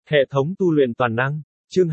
Hệ thống tu luyện toàn năng. Chương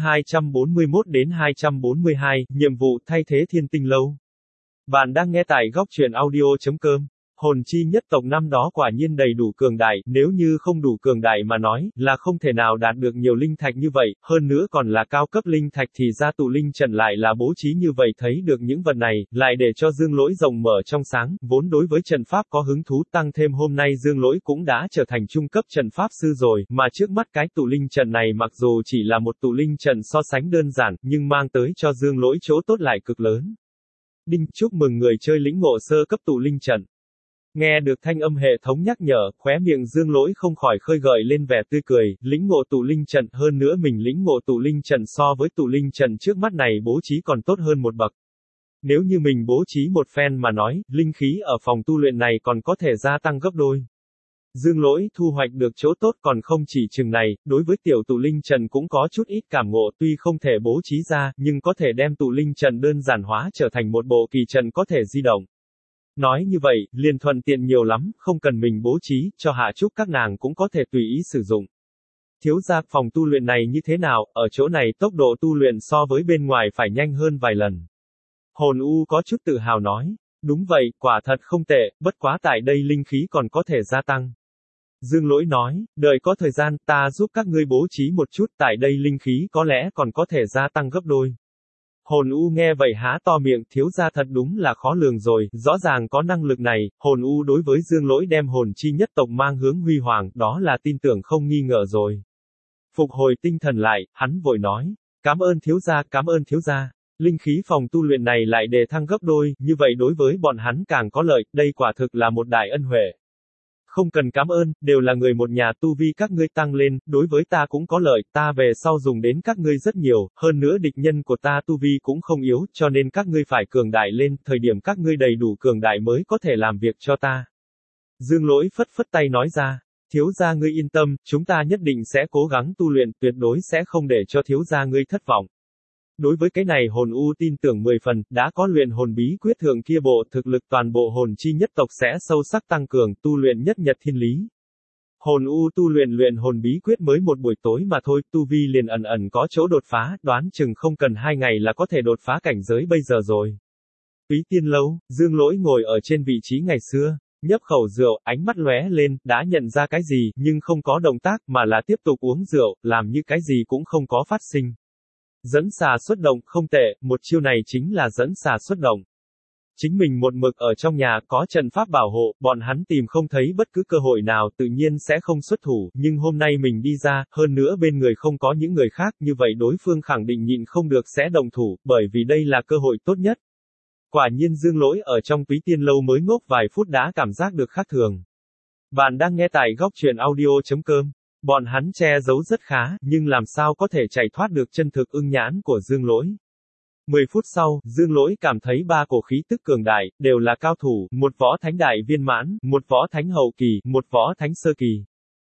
241 đến 242, nhiệm vụ thay thế thiên tinh lâu. Bạn đang nghe tại góc truyện audio.com. Hồn chi nhất tộc năm đó quả nhiên đầy đủ cường đại, nếu như không đủ cường đại mà nói, là không thể nào đạt được nhiều linh thạch như vậy, hơn nữa còn là cao cấp linh thạch thì ra tụ linh trận lại là bố trí như vậy thấy được những vật này, lại để cho Dương Lỗi rộng mở trong sáng, vốn đối với trận pháp có hứng thú tăng thêm hôm nay Dương Lỗi cũng đã trở thành trung cấp trận pháp sư rồi, mà trước mắt cái tụ linh trận này mặc dù chỉ là một tụ linh trận so sánh đơn giản, nhưng mang tới cho Dương Lỗi chỗ tốt lại cực lớn. Đinh, chúc mừng người chơi lĩnh ngộ sơ cấp tụ linh trận. Nghe được thanh âm hệ thống nhắc nhở, khóe miệng Dương Lỗi không khỏi khơi gợi lên vẻ tươi cười, lĩnh ngộ tụ linh trận, hơn nữa mình lĩnh ngộ tụ linh trận so với tụ linh trận trước mắt này bố trí còn tốt hơn một bậc. Nếu như mình bố trí một phen mà nói, linh khí ở phòng tu luyện này còn có thể gia tăng gấp đôi. Dương Lỗi thu hoạch được chỗ tốt còn không chỉ chừng này, đối với tiểu tụ linh trận cũng có chút ít cảm ngộ, tuy không thể bố trí ra, nhưng có thể đem tụ linh trận đơn giản hóa trở thành một bộ kỳ trận có thể di động. Nói như vậy, liền thuận tiện nhiều lắm, không cần mình bố trí, cho hạ trúc các nàng cũng có thể tùy ý sử dụng. Thiếu gia, phòng tu luyện này như thế nào, ở chỗ này tốc độ tu luyện so với bên ngoài phải nhanh hơn vài lần. Hồn U có chút tự hào nói, đúng vậy, quả thật không tệ, bất quá tại đây linh khí còn có thể gia tăng. Dương Lỗi nói, đợi có thời gian, ta giúp các ngươi bố trí một chút, tại đây linh khí có lẽ còn có thể gia tăng gấp đôi. Hồn U nghe vậy há to miệng, thiếu gia thật đúng là khó lường rồi, rõ ràng có năng lực này, hồn U đối với Dương Lỗi đem hồn chi nhất tộc mang hướng huy hoàng, đó là tin tưởng không nghi ngờ rồi. Phục hồi tinh thần lại, hắn vội nói, cảm ơn thiếu gia, linh khí phòng tu luyện này lại đề thăng gấp đôi, như vậy đối với bọn hắn càng có lợi, đây quả thực là một đại ân huệ. Không cần cảm ơn, đều là người một nhà, tu vi các ngươi tăng lên, đối với ta cũng có lợi, ta về sau dùng đến các ngươi rất nhiều, hơn nữa địch nhân của ta tu vi cũng không yếu, cho nên các ngươi phải cường đại lên, thời điểm các ngươi đầy đủ cường đại mới có thể làm việc cho ta. Dương Lỗi phất phất tay nói ra, thiếu gia ngươi yên tâm, chúng ta nhất định sẽ cố gắng tu luyện, tuyệt đối sẽ không để cho thiếu gia ngươi thất vọng. Đối với cái này hồn U tin tưởng 10 phần, đã có luyện hồn bí quyết thượng kia bộ, thực lực toàn bộ hồn chi nhất tộc sẽ sâu sắc tăng cường, tu luyện nhất nhật thiên lý. Hồn U tu luyện hồn bí quyết mới một buổi tối mà thôi, tu vi liền ẩn có chỗ đột phá, đoán chừng không cần 2 ngày là có thể đột phá cảnh giới bây giờ rồi. Túy Tiên Lâu, Dương Lỗi ngồi ở trên vị trí ngày xưa, nhấp khẩu rượu, ánh mắt lóe lên, đã nhận ra cái gì, nhưng không có động tác, mà là tiếp tục uống rượu, làm như cái gì cũng không có phát sinh. Dẫn xà xuất động, không tệ, một chiêu này chính là dẫn xà xuất động. Chính mình một mực ở trong nhà, có trận pháp bảo hộ, bọn hắn tìm không thấy bất cứ cơ hội nào, tự nhiên sẽ không xuất thủ, nhưng hôm nay mình đi ra, hơn nữa bên người không có những người khác, như vậy đối phương khẳng định nhịn không được sẽ động thủ, bởi vì đây là cơ hội tốt nhất. Quả nhiên Dương Lỗi ở trong Túy Tiên Lâu mới ngốc vài phút đã cảm giác được khác thường. Bạn đang nghe tại góc truyện audio.com. Bọn hắn che giấu rất khá, nhưng làm sao có thể chạy thoát được chân thực ưng nhãn của Dương Lỗi. 10 phút sau, Dương Lỗi cảm thấy 3 cổ khí tức cường đại, đều là cao thủ, một võ thánh đại viên mãn, một võ thánh hậu kỳ, một võ thánh sơ kỳ.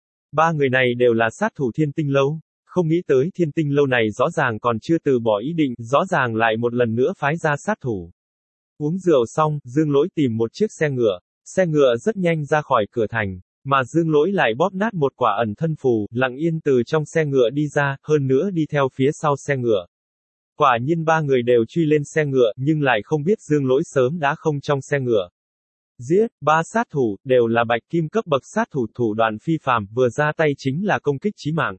3 người này đều là sát thủ Thiên Tinh Lâu. Không nghĩ tới Thiên Tinh Lâu này rõ ràng còn chưa từ bỏ ý định, rõ ràng lại một lần nữa phái ra sát thủ. Uống rượu xong, Dương Lỗi tìm một chiếc xe ngựa rất nhanh ra khỏi cửa thành. Mà Dương Lỗi lại bóp nát một quả ẩn thân phù, lặng yên từ trong xe ngựa đi ra, hơn nữa đi theo phía sau xe ngựa. Quả nhiên 3 người đều truy lên xe ngựa, nhưng lại không biết Dương Lỗi sớm đã không trong xe ngựa. Giết, 3 sát thủ, đều là bạch kim cấp bậc sát thủ, thủ đoạn phi phàm, vừa ra tay chính là công kích chí mạng.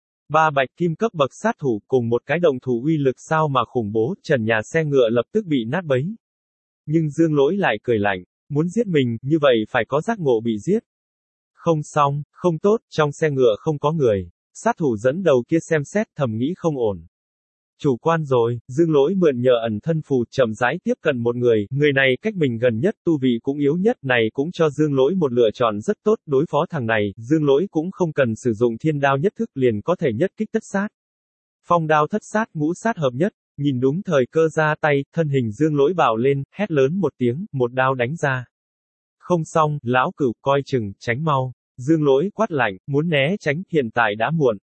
3 bạch kim cấp bậc sát thủ, cùng một cái động thủ uy lực sao mà khủng bố, trần nhà xe ngựa lập tức bị nát bấy. Nhưng Dương Lỗi lại cười lạnh, muốn giết mình, như vậy phải có giác ngộ bị giết. Không xong, không tốt, trong xe ngựa không có người. Sát thủ dẫn đầu kia xem xét thầm nghĩ không ổn. Chủ quan rồi, Dương Lỗi mượn nhờ ẩn thân phù chậm rãi tiếp cận một người này cách mình gần nhất, tu vị cũng yếu nhất, này cũng cho Dương Lỗi một lựa chọn rất tốt, đối phó thằng này, Dương Lỗi cũng không cần sử dụng thiên đao nhất thức liền có thể nhất kích tất sát. Phong đao thất sát, ngũ sát hợp nhất, nhìn đúng thời cơ ra tay, thân hình Dương Lỗi bạo lên, hét lớn một tiếng, một đao đánh ra. Không xong, lão cửu, coi chừng, tránh mau. Dương Lỗi quát lạnh, muốn né tránh, hiện tại đã muộn.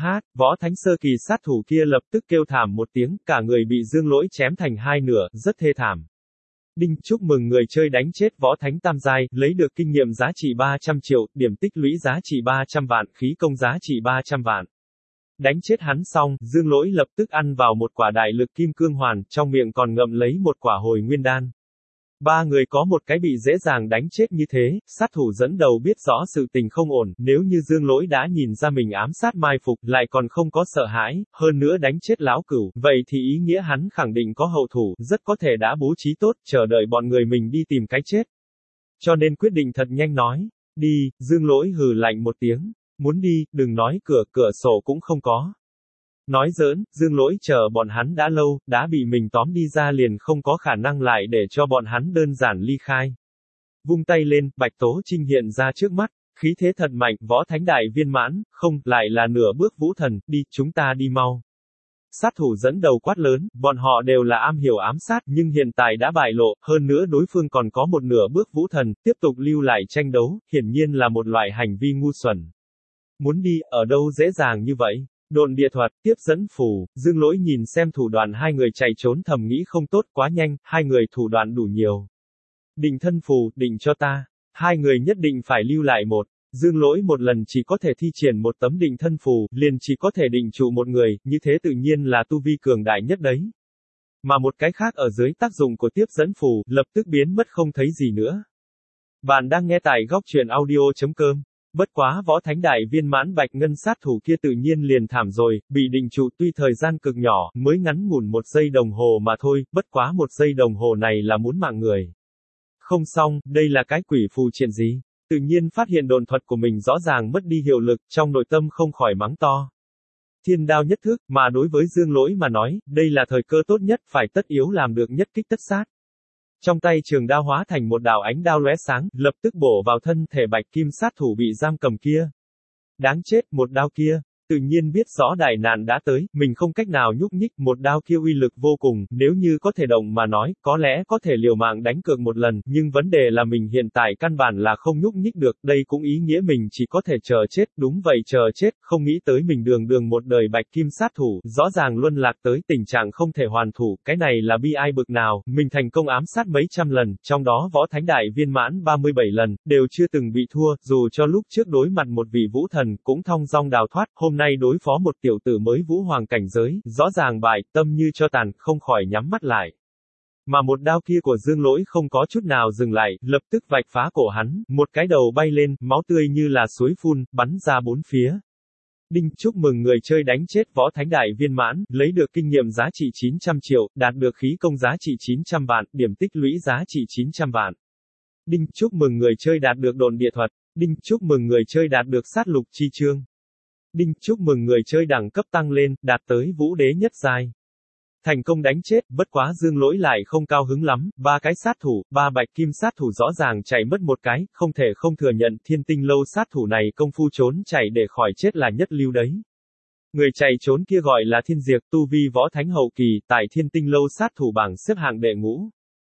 Võ thánh sơ kỳ sát thủ kia lập tức kêu thảm một tiếng, cả người bị Dương Lỗi chém thành 2 nửa, rất thê thảm. Đinh, chúc mừng người chơi đánh chết võ thánh tam giai, lấy được kinh nghiệm giá trị 300 triệu, điểm tích lũy giá trị 300 vạn, khí công giá trị 300 vạn. Đánh chết hắn xong, Dương Lỗi lập tức ăn vào một quả đại lực kim cương hoàn, trong miệng còn ngậm lấy một quả hồi nguyên đan. Ba người có một cái bị dễ dàng đánh chết như thế, sát thủ dẫn đầu biết rõ sự tình không ổn, nếu như Dương Lỗi đã nhìn ra mình ám sát mai phục, lại còn không có sợ hãi, hơn nữa đánh chết lão cửu, vậy thì ý nghĩa hắn khẳng định có hậu thủ, rất có thể đã bố trí tốt, chờ đợi bọn người mình đi tìm cái chết. Cho nên quyết định thật nhanh nói, đi, Dương Lỗi hừ lạnh một tiếng, muốn đi, đừng nói cửa sổ cũng không có. Nói giỡn, Dương Lỗi chờ bọn hắn đã lâu, đã bị mình tóm đi ra liền không có khả năng lại để cho bọn hắn đơn giản ly khai. Vung tay lên, Bạch Tố Trinh hiện ra trước mắt, khí thế thật mạnh, võ thánh đại viên mãn, không, lại là nửa bước vũ thần, đi, chúng ta đi mau. Sát thủ dẫn đầu quát lớn, bọn họ đều là am hiểu ám sát, nhưng hiện tại đã bại lộ, hơn nữa đối phương còn có một nửa bước vũ thần, tiếp tục lưu lại tranh đấu, hiển nhiên là một loại hành vi ngu xuẩn. Muốn đi, ở đâu dễ dàng như vậy? Độn địa thuật, tiếp dẫn phù, Dương Lỗi nhìn xem thủ đoạn hai người chạy trốn thầm nghĩ không tốt quá nhanh, hai người thủ đoạn đủ nhiều. Định thân phù, định cho ta. Hai người nhất định phải lưu lại một. Dương Lỗi một lần chỉ có thể thi triển một tấm định thân phù, liền chỉ có thể định trụ một người, như thế tự nhiên là tu vi cường đại nhất đấy. Mà một cái khác ở dưới tác dụng của tiếp dẫn phù, lập tức biến mất không thấy gì nữa. Bạn đang nghe tại góc truyện audio.com. Bất quá võ thánh đại viên mãn bạch ngân sát thủ kia tự nhiên liền thảm rồi, bị định trụ tuy thời gian cực nhỏ, mới ngắn ngủn 1 giây đồng hồ mà thôi, bất quá 1 giây đồng hồ này là muốn mạng người. Không xong, đây là cái quỷ phù chuyện gì? Tự nhiên phát hiện độn thuật của mình rõ ràng mất đi hiệu lực, trong nội tâm không khỏi mắng to. Thiên đao nhất thức, mà đối với Dương Lỗi mà nói, đây là thời cơ tốt nhất, phải tất yếu làm được nhất kích tất sát. Trong tay trường đao hóa thành một đạo ánh đao lóe sáng, lập tức bổ vào thân thể bạch kim sát thủ bị giam cầm kia. Đáng chết, một đao kia, tự nhiên biết rõ đại nạn đã tới, mình không cách nào nhúc nhích, một đao kia uy lực vô cùng, nếu như có thể động mà nói, có lẽ có thể liều mạng đánh cược một lần, nhưng vấn đề là mình hiện tại căn bản là không nhúc nhích được, đây cũng ý nghĩa mình chỉ có thể chờ chết, đúng vậy chờ chết, không nghĩ tới mình đường một đời bạch kim sát thủ, rõ ràng luân lạc tới tình trạng không thể hoàn thủ, cái này là bi ai bực nào, mình thành công ám sát mấy trăm lần, trong đó võ thánh đại viên mãn 37 lần, đều chưa từng bị thua, dù cho lúc trước đối mặt một vị vũ thần, cũng thong dong đào thoát, hôm nay đối phó một tiểu tử mới vũ hoàng cảnh giới, rõ ràng bại, tâm như cho tàn, không khỏi nhắm mắt lại. Mà một đao kia của Dương Lỗi không có chút nào dừng lại, lập tức vạch phá cổ hắn, một cái đầu bay lên, máu tươi như là suối phun, bắn ra bốn phía. Đinh, chúc mừng người chơi đánh chết võ thánh đại viên mãn, lấy được kinh nghiệm giá trị 900 triệu, đạt được khí công giá trị 900 vạn, điểm tích lũy giá trị 900 vạn. Đinh, chúc mừng người chơi đạt được độn địa thuật. Đinh, chúc mừng người chơi đạt được sát lục chi chương. Đinh, chúc mừng người chơi đẳng cấp tăng lên, đạt tới vũ đế nhất giai. Thành công đánh chết, bất quá Dương Lỗi lại không cao hứng lắm, ba cái sát thủ, ba bạch kim sát thủ rõ ràng chạy mất một cái, không thể không thừa nhận Thiên Tinh Lâu sát thủ này công phu trốn chạy để khỏi chết là nhất lưu đấy. Người chạy trốn kia gọi là Thiên Diệp, tu vi võ thánh hậu kỳ, tại Thiên Tinh Lâu sát thủ bảng xếp hạng đệ ngũ.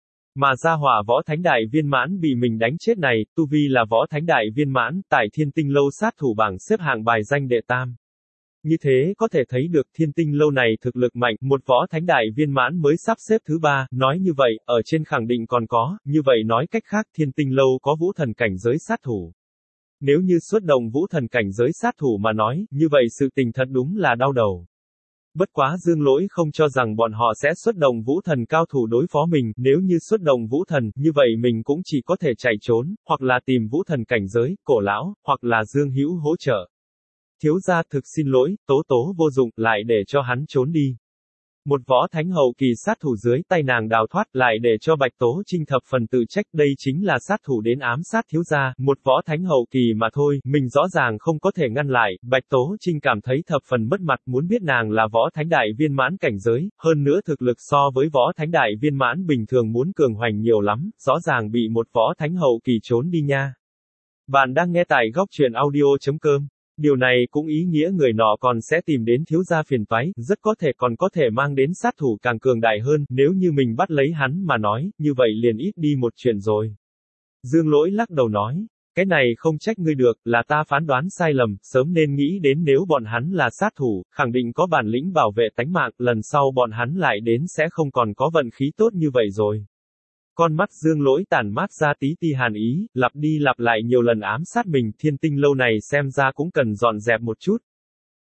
Mà gia hỏa võ thánh đại viên mãn bị mình đánh chết này, tu vi là võ thánh đại viên mãn, tại Thiên Tinh Lâu sát thủ bảng xếp hạng bài danh đệ tam. Như thế có thể thấy được Thiên Tinh Lâu này thực lực mạnh, một võ thánh đại viên mãn mới sắp xếp thứ 3, nói như vậy, ở trên khẳng định còn có, như vậy nói cách khác Thiên Tinh Lâu có vũ thần cảnh giới sát thủ. Nếu như xuất động vũ thần cảnh giới sát thủ mà nói, như vậy sự tình thật đúng là đau đầu. Bất quá Dương Lỗi không cho rằng bọn họ sẽ xuất động vũ thần cao thủ đối phó mình, nếu như xuất động vũ thần, như vậy mình cũng chỉ có thể chạy trốn, hoặc là tìm vũ thần cảnh giới, cổ lão, hoặc là Dương Hữu hỗ trợ. Thiếu gia thực xin lỗi, tố tố vô dụng, lại để cho hắn trốn đi. Một võ thánh hậu kỳ sát thủ dưới tay nàng đào thoát, lại để cho Bạch Tố Trinh thập phần tự trách, đây chính là sát thủ đến ám sát thiếu gia, một võ thánh hậu kỳ mà thôi, mình rõ ràng không có thể ngăn lại, Bạch Tố Trinh cảm thấy thập phần mất mặt, muốn biết nàng là võ thánh đại viên mãn cảnh giới, hơn nữa thực lực so với võ thánh đại viên mãn bình thường muốn cường hoành nhiều lắm, rõ ràng bị một võ thánh hậu kỳ trốn đi nha. Bạn đang nghe tại góc truyện audio.com. Điều này cũng ý nghĩa người nọ còn sẽ tìm đến thiếu gia phiền toái, rất có thể còn có thể mang đến sát thủ càng cường đại hơn, nếu như mình bắt lấy hắn mà nói, như vậy liền ít đi một chuyện rồi. Dương Lỗi lắc đầu nói, cái này không trách ngươi được, là ta phán đoán sai lầm, sớm nên nghĩ đến nếu bọn hắn là sát thủ, khẳng định có bản lĩnh bảo vệ tánh mạng, lần sau bọn hắn lại đến sẽ không còn có vận khí tốt như vậy rồi. Con mắt Dương Lỗi tản mát ra tí ti hàn ý, lặp đi lặp lại nhiều lần ám sát mình, Thiên Tinh Lâu này xem ra cũng cần dọn dẹp một chút.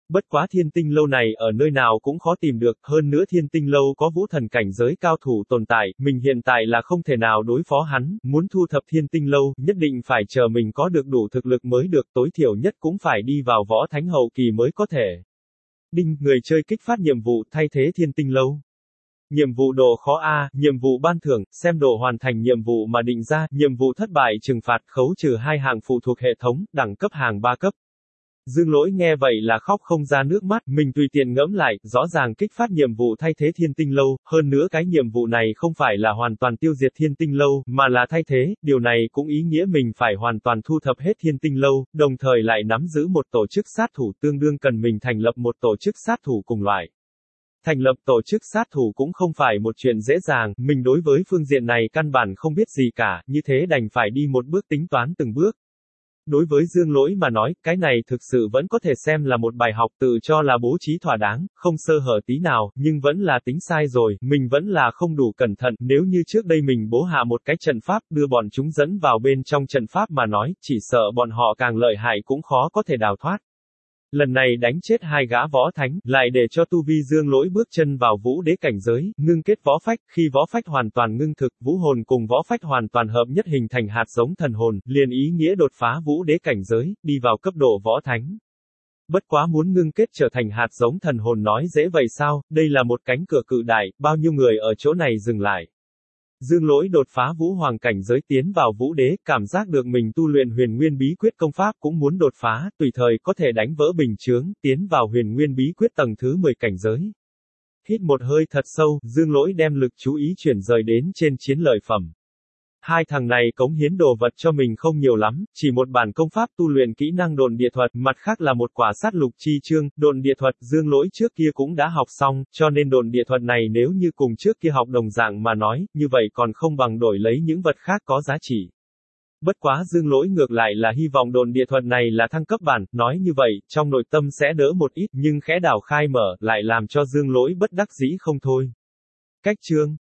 Bất quá thiên tinh lâu này ở nơi nào cũng khó tìm được, hơn nữa thiên tinh lâu có vũ thần cảnh giới cao thủ tồn tại, mình hiện tại là không thể nào đối phó hắn, muốn thu thập thiên tinh lâu, nhất định phải chờ mình có được đủ thực lực mới được, tối thiểu nhất cũng phải đi vào võ thánh hậu kỳ mới có thể. Đinh, người chơi kích phát nhiệm vụ thay thế thiên tinh lâu. Nhiệm vụ độ khó A, nhiệm vụ ban thưởng, xem độ hoàn thành nhiệm vụ mà định ra, nhiệm vụ thất bại trừng phạt, khấu trừ 2 hạng phụ thuộc hệ thống, đẳng cấp hàng 3 cấp. Dương Lỗi nghe vậy là khóc không ra nước mắt, mình tùy tiện ngẫm lại, rõ ràng kích phát nhiệm vụ thay thế thiên tinh lâu, hơn nữa cái nhiệm vụ này không phải là hoàn toàn tiêu diệt thiên tinh lâu, mà là thay thế, điều này cũng ý nghĩa mình phải hoàn toàn thu thập hết thiên tinh lâu, đồng thời lại nắm giữ một tổ chức sát thủ tương đương cần mình thành lập một tổ chức sát thủ cùng loại. Thành lập tổ chức sát thủ cũng không phải một chuyện dễ dàng, mình đối với phương diện này căn bản không biết gì cả, như thế đành phải đi một bước tính toán từng bước. Đối với Dương Lỗi mà nói, cái này thực sự vẫn có thể xem là một bài học tự cho là bố trí thỏa đáng, không sơ hở tí nào, nhưng vẫn là tính sai rồi, mình vẫn là không đủ cẩn thận, nếu như trước đây mình bố hạ một cái trận pháp, đưa bọn chúng dẫn vào bên trong trận pháp mà nói, chỉ sợ bọn họ càng lợi hại cũng khó có thể đào thoát. Lần này đánh chết 2 gã võ thánh, lại để cho tu vi Dương Lỗi bước chân vào vũ đế cảnh giới, ngưng kết võ phách, khi võ phách hoàn toàn ngưng thực, vũ hồn cùng võ phách hoàn toàn hợp nhất hình thành hạt giống thần hồn, liền ý nghĩa đột phá vũ đế cảnh giới, đi vào cấp độ võ thánh. Bất quá muốn ngưng kết trở thành hạt giống thần hồn nói dễ vậy sao, đây là một cánh cửa cự đại, bao nhiêu người ở chỗ này dừng lại. Dương Lỗi đột phá vũ hoàng cảnh giới tiến vào vũ đế, cảm giác được mình tu luyện huyền nguyên bí quyết công pháp cũng muốn đột phá, tùy thời có thể đánh vỡ bình chướng, tiến vào huyền nguyên bí quyết tầng thứ 10 cảnh giới. Hít một hơi thật sâu, Dương Lỗi đem lực chú ý chuyển rời đến trên chiến lợi phẩm. 2 thằng này cống hiến đồ vật cho mình không nhiều lắm, chỉ một bản công pháp tu luyện kỹ năng độn địa thuật, mặt khác là một quả sát lục chi chương, độn địa thuật, Dương Lỗi trước kia cũng đã học xong, cho nên độn địa thuật này nếu như cùng trước kia học đồng dạng mà nói, như vậy còn không bằng đổi lấy những vật khác có giá trị. Bất quá Dương Lỗi ngược lại là hy vọng độn địa thuật này là thăng cấp bản, nói như vậy, trong nội tâm sẽ đỡ một ít, nhưng khẽ đảo khai mở, lại làm cho Dương Lỗi bất đắc dĩ không thôi. Cách chương